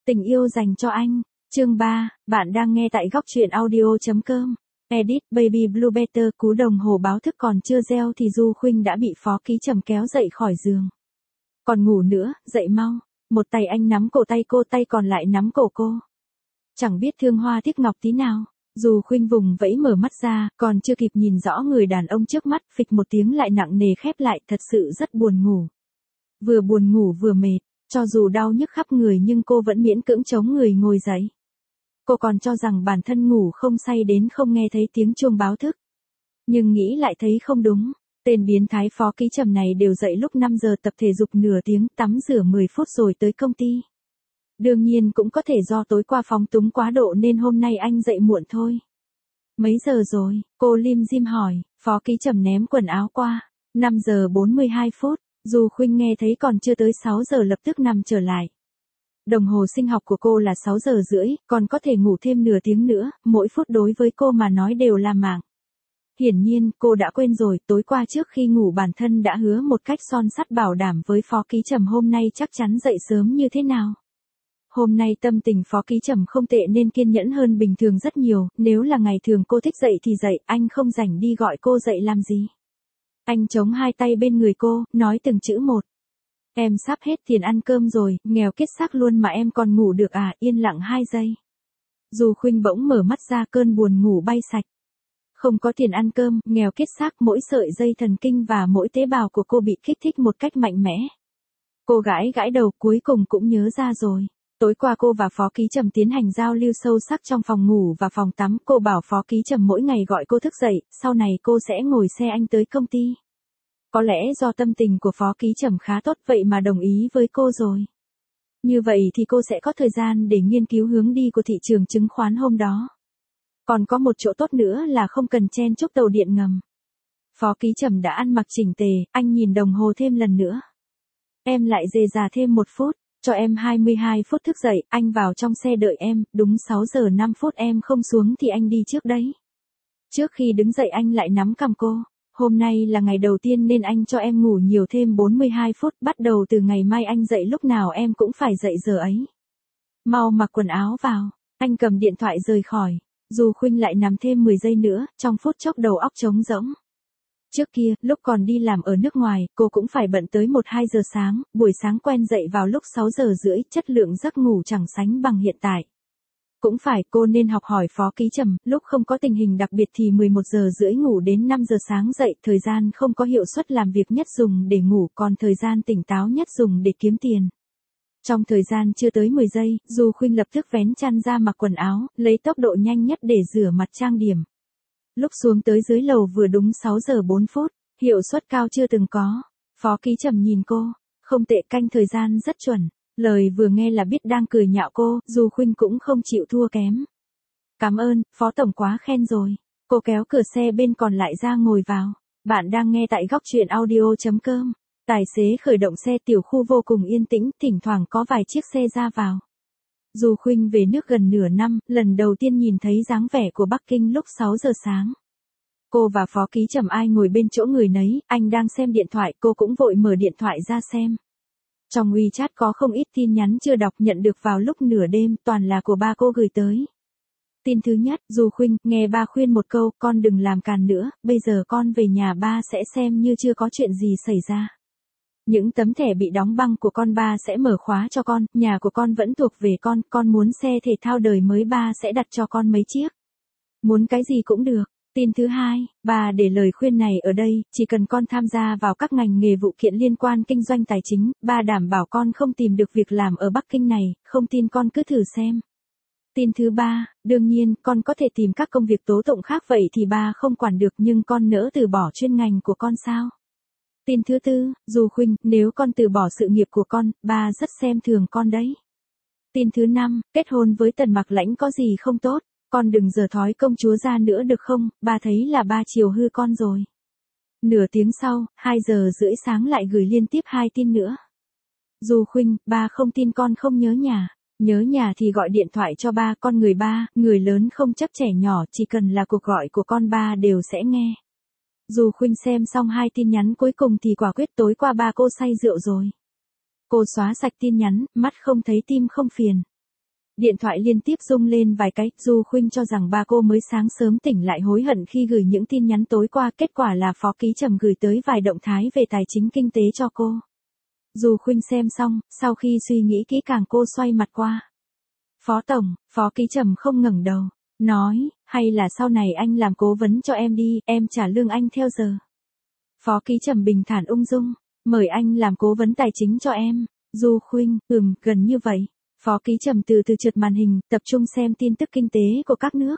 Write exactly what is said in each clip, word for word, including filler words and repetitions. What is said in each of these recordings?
Tình yêu dành cho anh, chương ba, bạn đang nghe tại góc truyện audio.com. Edit Baby Blue Better. Cú đồng hồ báo thức còn chưa reo thì Du Khuynh đã bị Phó Ký Trầm kéo dậy khỏi giường. Còn ngủ nữa, dậy mau. Một tay anh nắm cổ tay cô, tay còn lại nắm cổ cô. Chẳng biết thương hoa tiếc ngọc tí nào. Du Khuynh vùng vẫy mở mắt ra, còn chưa kịp nhìn rõ người đàn ông trước mắt, phịch một tiếng lại nặng nề khép lại, thật sự rất buồn ngủ. Vừa buồn ngủ vừa mệt, cho dù đau nhức khắp người nhưng cô vẫn miễn cưỡng chống người ngồi dậy. Cô còn cho rằng bản thân ngủ không say đến không nghe thấy tiếng chuông báo thức. Nhưng nghĩ lại thấy không đúng, tên biến thái Phó Ký Trầm này đều dậy lúc năm giờ, tập thể dục nửa tiếng, tắm rửa mười phút rồi tới công ty. Đương nhiên cũng có thể do tối qua phóng túng quá độ nên hôm nay anh dậy muộn thôi. Mấy giờ rồi? Cô lim dim hỏi. Phó Ký Trầm ném quần áo qua. năm giờ bốn mươi hai phút. Du Khuynh nghe thấy còn chưa tới sáu giờ lập tức nằm trở lại. Đồng hồ sinh học của cô là sáu giờ rưỡi, còn có thể ngủ thêm nửa tiếng nữa, mỗi phút đối với cô mà nói đều là mạng. Hiển nhiên, cô đã quên rồi, tối qua trước khi ngủ bản thân đã hứa một cách son sắt bảo đảm với Phó Ký Trầm hôm nay chắc chắn dậy sớm như thế nào. Hôm nay tâm tình Phó Ký Trầm không tệ nên kiên nhẫn hơn bình thường rất nhiều, nếu là ngày thường cô thích dậy thì dậy, anh không rảnh đi gọi cô dậy làm gì. Anh chống hai tay bên người cô, nói từng chữ một. Em sắp hết tiền ăn cơm rồi, nghèo kiết xác luôn mà em còn ngủ được à, yên lặng hai giây. Du Khuynh bỗng mở mắt ra, cơn buồn ngủ bay sạch. Không có tiền ăn cơm, nghèo kiết xác, mỗi sợi dây thần kinh và mỗi tế bào của cô bị kích thích một cách mạnh mẽ. Cô gãi gãi đầu, cuối cùng cũng nhớ ra rồi. Tối qua cô và Phó Ký Trầm tiến hành giao lưu sâu sắc trong phòng ngủ và phòng tắm, cô bảo Phó Ký Trầm mỗi ngày gọi cô thức dậy, sau này cô sẽ ngồi xe anh tới công ty. Có lẽ do tâm tình của Phó Ký Trầm khá tốt vậy mà đồng ý với cô rồi. Như vậy thì cô sẽ có thời gian để nghiên cứu hướng đi của thị trường chứng khoán hôm đó. Còn có một chỗ tốt nữa là không cần chen chúc tàu điện ngầm. Phó Ký Trầm đã ăn mặc chỉnh tề, anh nhìn đồng hồ thêm lần nữa. Em lại dề già thêm một phút. Cho em hai mươi hai phút thức dậy, anh vào trong xe đợi em, đúng sáu giờ năm phút em không xuống thì anh đi trước đấy. Trước khi đứng dậy anh lại nắm cằm cô, hôm nay là ngày đầu tiên nên anh cho em ngủ nhiều thêm bốn mươi hai phút, bắt đầu từ ngày mai anh dậy lúc nào em cũng phải dậy giờ ấy. Mau mặc quần áo vào, anh cầm điện thoại rời khỏi, Du Khuynh lại nằm thêm mười giây nữa, trong phút chốc đầu óc trống rỗng. Trước kia, lúc còn đi làm ở nước ngoài, cô cũng phải bận tới một hai giờ sáng, buổi sáng quen dậy vào lúc sáu giờ rưỡi, chất lượng giấc ngủ chẳng sánh bằng hiện tại. Cũng phải, cô nên học hỏi Phó Ký Trầm, lúc không có tình hình đặc biệt thì mười một giờ rưỡi ngủ đến năm giờ sáng dậy, thời gian không có hiệu suất làm việc nhất dùng để ngủ, còn thời gian tỉnh táo nhất dùng để kiếm tiền. Trong thời gian chưa tới mười giây, Du Khuynh lập tức vén chăn ra mặc quần áo, lấy tốc độ nhanh nhất để rửa mặt trang điểm. Lúc xuống tới dưới lầu vừa đúng sáu giờ bốn phút, hiệu suất cao chưa từng có. Phó Ký Trầm nhìn cô, không tệ, canh thời gian rất chuẩn. Lời vừa nghe là biết đang cười nhạo cô, Du Khuynh cũng không chịu thua kém. Cảm ơn, Phó Tổng quá khen rồi. Cô kéo cửa xe bên còn lại ra ngồi vào. Bạn đang nghe tại góc truyện audio.com. Tài xế khởi động xe, tiểu khu vô cùng yên tĩnh, thỉnh thoảng có vài chiếc xe ra vào. Du Khuynh về nước gần nửa năm, lần đầu tiên nhìn thấy dáng vẻ của Bắc Kinh lúc sáu giờ sáng. Cô và Phó Ký Trầm ai ngồi bên chỗ người nấy, anh đang xem điện thoại, cô cũng vội mở điện thoại ra xem. Trong WeChat có không ít tin nhắn chưa đọc nhận được vào lúc nửa đêm, toàn là của ba cô gửi tới. Tin thứ nhất, Du Khuynh, nghe ba khuyên một câu, con đừng làm càn nữa, bây giờ con về nhà ba sẽ xem như chưa có chuyện gì xảy ra. Những tấm thẻ bị đóng băng của con ba sẽ mở khóa cho con, nhà của con vẫn thuộc về con, con muốn xe thể thao đời mới ba sẽ đặt cho con mấy chiếc. Muốn cái gì cũng được. Tin thứ hai, bà để lời khuyên này ở đây, chỉ cần con tham gia vào các ngành nghề vụ kiện liên quan kinh doanh tài chính, ba đảm bảo con không tìm được việc làm ở Bắc Kinh này, không tin con cứ thử xem. Tin thứ ba, đương nhiên, con có thể tìm các công việc tố tụng khác vậy thì ba không quản được nhưng con nỡ từ bỏ chuyên ngành của con sao? Tin thứ tư, Du Khuynh, nếu con từ bỏ sự nghiệp của con, ba rất xem thường con đấy. Tin thứ năm, kết hôn với Tần Mặc Lãnh có gì không tốt, con đừng giở thói công chúa ra nữa được không, ba thấy là ba chiều hư con rồi. Nửa tiếng sau, hai giờ rưỡi sáng lại gửi liên tiếp hai tin nữa. Du Khuynh, ba không tin con không nhớ nhà. Nhớ nhà thì gọi điện thoại cho ba, con người ba, người lớn không chấp trẻ nhỏ, chỉ cần là cuộc gọi của con ba đều sẽ nghe. Du Khuynh xem xong hai tin nhắn cuối cùng thì quả quyết tối qua ba cô say rượu rồi. Cô xóa sạch tin nhắn, mắt không thấy tim không phiền. Điện thoại liên tiếp rung lên vài cái, Du Khuynh cho rằng ba cô mới sáng sớm tỉnh lại hối hận khi gửi những tin nhắn tối qua, kết quả là Phó Ký Trầm gửi tới vài động thái về tài chính kinh tế cho cô. Du Khuynh xem xong, sau khi suy nghĩ kỹ càng cô xoay mặt qua. Phó Tổng, Phó Ký Trầm không ngẩng đầu, nói, hay là sau này anh làm cố vấn cho em đi, em trả lương anh theo giờ. Phó Ký Trầm bình thản ung dung, mời anh làm cố vấn tài chính cho em. Du Khuynh, ừm, gần như vậy. Phó Ký Trầm từ từ trượt màn hình, tập trung xem tin tức kinh tế của các nước.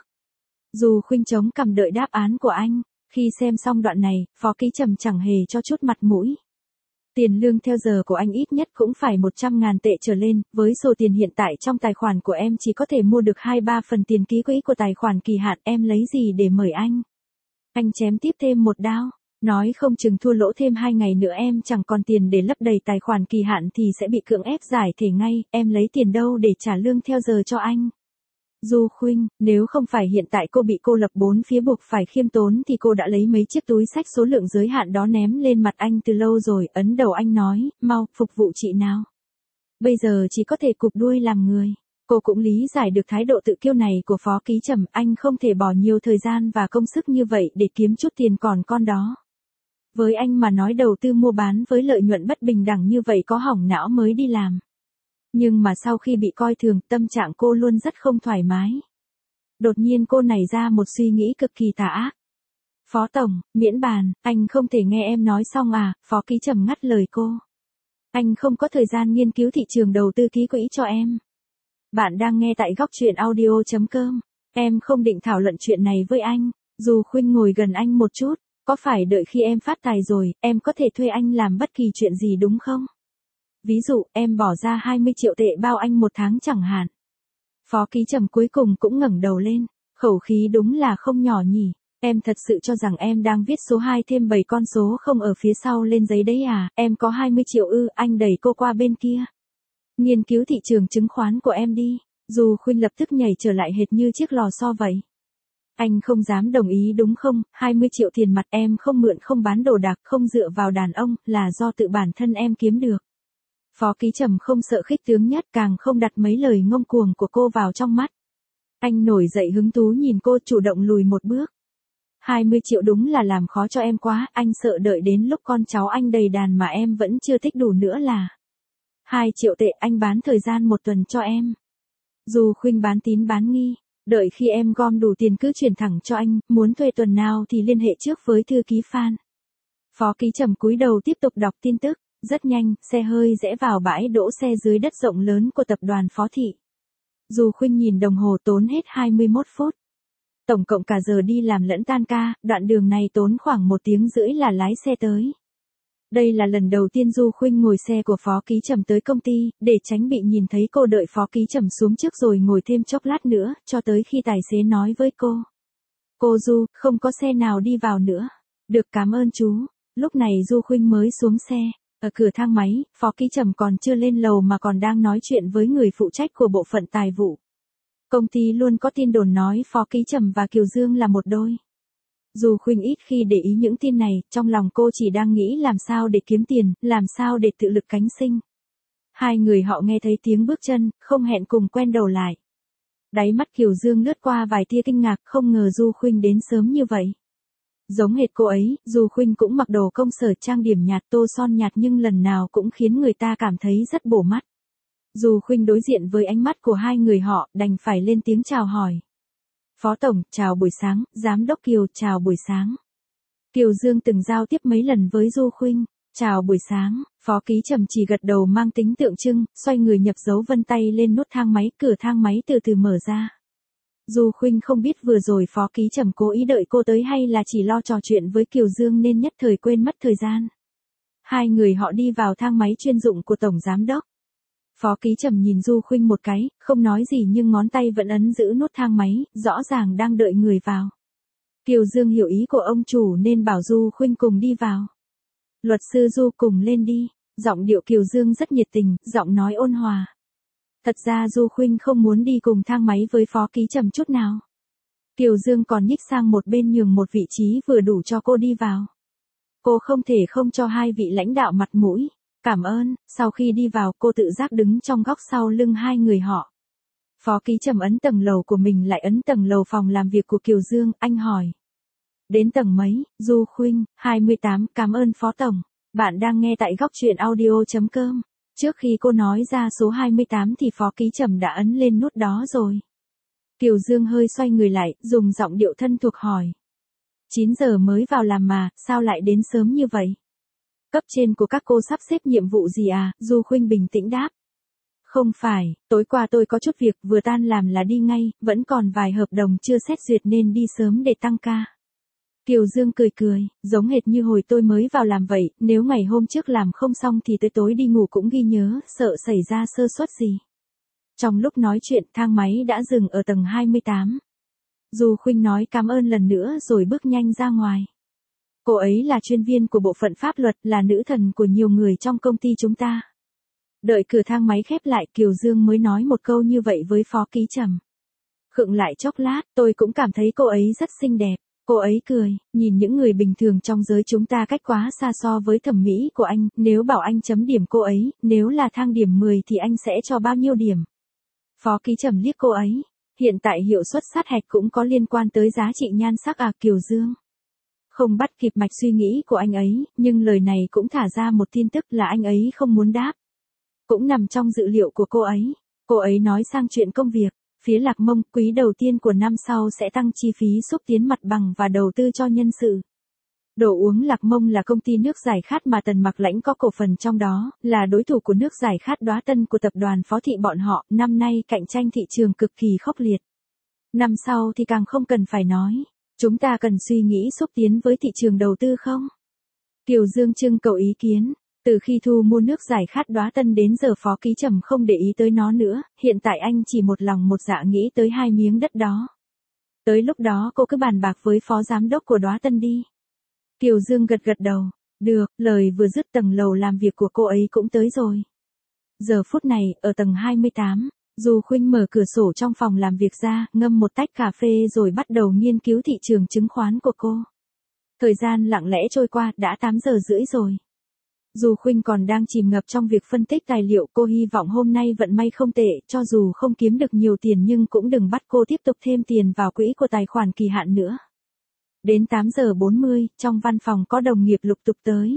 Du Khuynh chống cằm đợi đáp án của anh. Khi xem xong đoạn này, Phó Ký Trầm chẳng hề cho chút mặt mũi. Tiền lương theo giờ của anh ít nhất cũng phải một trăm ngàn tệ trở lên, với số tiền hiện tại trong tài khoản của em chỉ có thể mua được hai ba phần tiền ký quỹ của tài khoản kỳ hạn, em lấy gì để mời anh? Anh chém tiếp thêm một đao, nói không chừng thua lỗ thêm hai ngày nữa em chẳng còn tiền để lấp đầy tài khoản kỳ hạn thì sẽ bị cưỡng ép giải thể ngay, em lấy tiền đâu để trả lương theo giờ cho anh? Du Khuynh, nếu không phải hiện tại cô bị cô lập bốn phía buộc phải khiêm tốn thì cô đã lấy mấy chiếc túi xách số lượng giới hạn đó ném lên mặt anh từ lâu rồi, ấn đầu anh nói, mau, phục vụ chị nào. Bây giờ chỉ có thể cụp đuôi làm người. Cô cũng lý giải được thái độ tự kiêu này của Phó Ký Trầm, anh không thể bỏ nhiều thời gian và công sức như vậy để kiếm chút tiền còn con đó. Với anh mà nói đầu tư mua bán với lợi nhuận bất bình đẳng như vậy có hỏng não mới đi làm. Nhưng mà sau khi bị coi thường, tâm trạng cô luôn rất không thoải mái. Đột nhiên cô nảy ra một suy nghĩ cực kỳ tà ác. Phó Tổng, miễn bàn, anh không thể nghe em nói xong à? Phó Ký Trầm ngắt lời cô. Anh không có thời gian nghiên cứu thị trường đầu tư ký quỹ cho em. Bạn đang nghe tại góc truyện audio chấm com. Em không định thảo luận chuyện này với anh. Du Khuynh ngồi gần anh một chút. Có phải đợi khi em phát tài rồi, em có thể thuê anh làm bất kỳ chuyện gì đúng không? Ví dụ, em bỏ ra hai mươi triệu tệ bao anh một tháng chẳng hạn. Phó Ký Trầm cuối cùng cũng ngẩng đầu lên, khẩu khí đúng là không nhỏ nhỉ. Em thật sự cho rằng em đang viết số hai thêm bảy con số không ở phía sau lên giấy đấy à? Em có hai mươi triệu ư? Anh đẩy cô qua bên kia. Nghiên cứu thị trường chứng khoán của em đi. Du Khuynh lập tức nhảy trở lại hệt như chiếc lò xo vậy. Anh không dám đồng ý đúng không? hai mươi triệu tiền mặt em không mượn không bán đồ đạc không dựa vào đàn ông, là do tự bản thân em kiếm được. Phó Ký Trầm không sợ khích tướng nhất, càng không đặt mấy lời ngông cuồng của cô vào trong mắt. Anh nổi dậy hứng thú nhìn cô, chủ động lùi một bước. hai mươi triệu đúng là làm khó cho em quá, anh sợ đợi đến lúc con cháu anh đầy đàn mà em vẫn chưa thích đủ nữa là. hai triệu tệ anh bán thời gian một tuần cho em. Du Khuynh bán tín bán nghi. Đợi khi em gom đủ tiền cứ chuyển thẳng cho anh, muốn thuê tuần nào thì liên hệ trước với thư ký Phan. Phó Ký Trầm cúi đầu tiếp tục đọc tin tức. Rất nhanh, xe hơi rẽ vào bãi đỗ xe dưới đất rộng lớn của tập đoàn Phó Thị. Du Khuynh nhìn đồng hồ tốn hết hai mươi mốt phút. Tổng cộng cả giờ đi làm lẫn tan ca, đoạn đường này tốn khoảng một tiếng rưỡi là lái xe tới. Đây là lần đầu tiên Du Khuynh ngồi xe của Phó Ký Trầm tới công ty, để tránh bị nhìn thấy cô đợi Phó Ký Trầm xuống trước rồi ngồi thêm chốc lát nữa, cho tới khi tài xế nói với cô. Cô Du, không có xe nào đi vào nữa. Được, cảm ơn chú. Lúc này Du Khuynh mới xuống xe. Ở cửa thang máy, Phó Ký Trầm còn chưa lên lầu mà còn đang nói chuyện với người phụ trách của bộ phận tài vụ. Công ty luôn có tin đồn nói Phó Ký Trầm và Kiều Dương là một đôi. Dù Khuynh ít khi để ý những tin này, trong lòng cô chỉ đang nghĩ làm sao để kiếm tiền, làm sao để tự lực cánh sinh. Hai người họ nghe thấy tiếng bước chân, không hẹn cùng quen đầu lại. Đáy mắt Kiều Dương lướt qua vài tia kinh ngạc, không ngờ Du Khuynh đến sớm như vậy. Giống hệt cô ấy, Du Khuynh cũng mặc đồ công sở, trang điểm nhạt, tô son nhạt nhưng lần nào cũng khiến người ta cảm thấy rất bổ mắt. Du Khuynh đối diện với ánh mắt của hai người họ, đành phải lên tiếng chào hỏi. Phó Tổng, chào buổi sáng, Giám đốc Kiều, chào buổi sáng. Kiều Dương từng giao tiếp mấy lần với Du Khuynh, chào buổi sáng, Phó Ký Trầm chỉ gật đầu mang tính tượng trưng, xoay người nhập dấu vân tay lên nút thang máy, cửa thang máy từ từ mở ra. Du Khuynh không biết vừa rồi Phó Ký Trầm cố ý đợi cô tới hay là chỉ lo trò chuyện với Kiều Dương nên nhất thời quên mất thời gian. Hai người họ đi vào thang máy chuyên dụng của Tổng Giám đốc. Phó Ký Trầm nhìn Du Khuynh một cái, không nói gì nhưng ngón tay vẫn ấn giữ nút thang máy, rõ ràng đang đợi người vào. Kiều Dương hiểu ý của ông chủ nên bảo Du Khuynh cùng đi vào. Luật sư Du, cùng lên đi. Giọng điệu Kiều Dương rất nhiệt tình, giọng nói ôn hòa. Thật ra Du Khuynh không muốn đi cùng thang máy với Phó Ký Trầm chút nào. Kiều Dương còn nhích sang một bên nhường một vị trí vừa đủ cho cô đi vào. Cô không thể không cho hai vị lãnh đạo mặt mũi. Cảm ơn. Sau khi đi vào, cô tự giác đứng trong góc sau lưng hai người họ. Phó Ký Trầm ấn tầng lầu của mình lại ấn tầng lầu phòng làm việc của Kiều Dương, anh hỏi. Đến tầng mấy, Du Khuynh, hai mươi tám, cảm ơn Phó Tổng. Bạn đang nghe tại góc truyện audio.com. Trước khi cô nói ra số hai mươi tám thì Phó Ký Trầm đã ấn lên nút đó rồi. Kiều Dương hơi xoay người lại, dùng giọng điệu thân thuộc hỏi. chín giờ mới vào làm mà, sao lại đến sớm như vậy? Cấp trên của các cô sắp xếp nhiệm vụ gì à? Du Khuynh bình tĩnh đáp. Không phải, tối qua tôi có chút việc, vừa tan làm là đi ngay, vẫn còn vài hợp đồng chưa xét duyệt nên đi sớm để tăng ca. Kiều Dương cười cười, giống hệt như hồi tôi mới vào làm vậy, nếu ngày hôm trước làm không xong thì tới tối đi ngủ cũng ghi nhớ, sợ xảy ra sơ suất gì. Trong lúc nói chuyện, thang máy đã dừng ở tầng hai mươi tám. Du Khuynh nói cảm ơn lần nữa rồi bước nhanh ra ngoài. Cô ấy là chuyên viên của bộ phận pháp luật, là nữ thần của nhiều người trong công ty chúng ta. Đợi cửa thang máy khép lại, Kiều Dương mới nói một câu như vậy với Phó Ký Trầm. Khựng lại chốc lát, tôi cũng cảm thấy cô ấy rất xinh đẹp. Cô ấy cười, nhìn những người bình thường trong giới chúng ta cách quá xa so với thẩm mỹ của anh, nếu bảo anh chấm điểm cô ấy, nếu là thang điểm mười thì anh sẽ cho bao nhiêu điểm? Phó Ký Trầm liếc cô ấy, hiện tại hiệu suất sát hạch cũng có liên quan tới giá trị nhan sắc à? Kiều Dương không bắt kịp mạch suy nghĩ của anh ấy, nhưng lời này cũng thả ra một tin tức là anh ấy không muốn đáp. Cũng nằm trong dự liệu của cô ấy. Cô ấy nói sang chuyện công việc. Phía Lạc Mông, quý đầu tiên của năm sau sẽ tăng chi phí xúc tiến mặt bằng và đầu tư cho nhân sự. Đồ uống Lạc Mông là công ty nước giải khát mà Tần Mặc Lãnh có cổ phần trong đó, là đối thủ của nước giải khát Đóa Tân của tập đoàn Phó Thị bọn họ, năm nay cạnh tranh thị trường cực kỳ khốc liệt. Năm sau thì càng không cần phải nói. Chúng ta cần suy nghĩ xúc tiến với thị trường đầu tư không? Kiều Dương trưng cầu ý kiến. Từ khi thu mua nước giải khát Đóa Tân đến giờ Phó Ký Trầm không để ý tới nó nữa, hiện tại anh chỉ một lòng một dạ nghĩ tới hai miếng đất đó. Tới lúc đó cô cứ bàn bạc với phó giám đốc của Đóa Tân đi. Kiều Dương gật gật đầu. Được, lời vừa dứt tầng lầu làm việc của cô ấy cũng tới rồi. Giờ phút này, ở tầng hai mươi tám, Du Khuynh mở cửa sổ trong phòng làm việc ra, ngâm một tách cà phê rồi bắt đầu nghiên cứu thị trường chứng khoán của cô. Thời gian lặng lẽ trôi qua, đã tám giờ rưỡi rồi. Du Khuynh còn đang chìm ngập trong việc phân tích tài liệu, cô hy vọng hôm nay vận may không tệ, cho dù không kiếm được nhiều tiền nhưng cũng đừng bắt cô tiếp tục thêm tiền vào quỹ của tài khoản kỳ hạn nữa. Đến tám giờ bốn mươi, trong văn phòng có đồng nghiệp lục tục tới.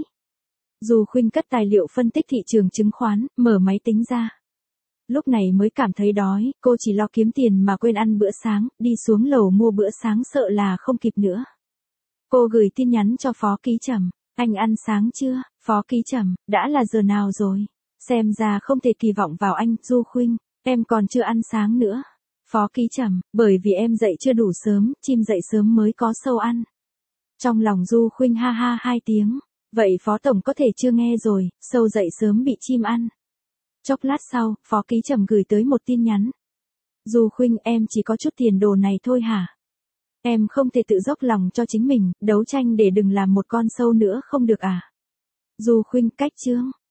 Du Khuynh cất tài liệu phân tích thị trường chứng khoán, mở máy tính ra. Lúc này mới cảm thấy đói, cô chỉ lo kiếm tiền mà quên ăn bữa sáng, đi xuống lầu mua bữa sáng sợ là không kịp nữa. Cô gửi tin nhắn cho Phó Ký Trầm. Anh ăn sáng chưa? Phó Ký Trầm, đã là giờ nào rồi? Xem ra không thể kỳ vọng vào anh. Du Khuynh, em còn chưa ăn sáng nữa. Phó Ký Trầm, bởi vì em dậy chưa đủ sớm, chim dậy sớm mới có sâu ăn. Trong lòng Du Khuynh ha ha hai tiếng. Vậy Phó Tổng có thể chưa nghe rồi, sâu dậy sớm bị chim ăn. Chốc lát sau, Phó Ký Trầm gửi tới một tin nhắn. Du Khuynh, em chỉ có chút tiền đồ này thôi hả? Em không thể tự dốc lòng cho chính mình, đấu tranh để đừng làm một con sâu nữa không được à? Du Khuynh, cách chương.